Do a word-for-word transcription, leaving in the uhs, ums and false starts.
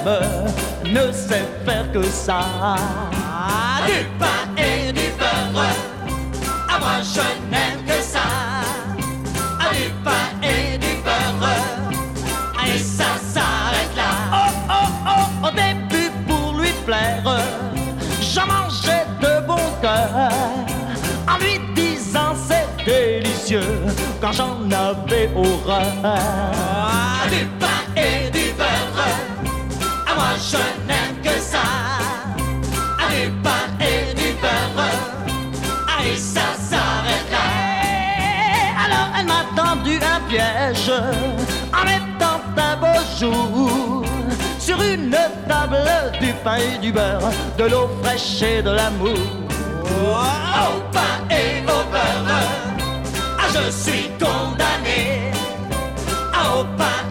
ne sait faire que ça. Ah, du pain et du beurre, ah moi je n'aime que ça. Ah, du pain et du beurre, et ça s'arrête là. Oh, oh, oh, au début pour lui plaire, j'en mangeais de bon cœur, en lui disant c'est délicieux, quand j'en avais horreur. Ah, du pain et du beurre, ah moi je n'aime que ça. Ah, du pain et du beurre, ah et ça s'arrête là. Alors elle m'a tendu un piège en mettant un beau jour sur une table du pain et du beurre, de l'eau fraîche et de l'amour. Au pain et au beurre, ah je suis condamné. Ah, au pain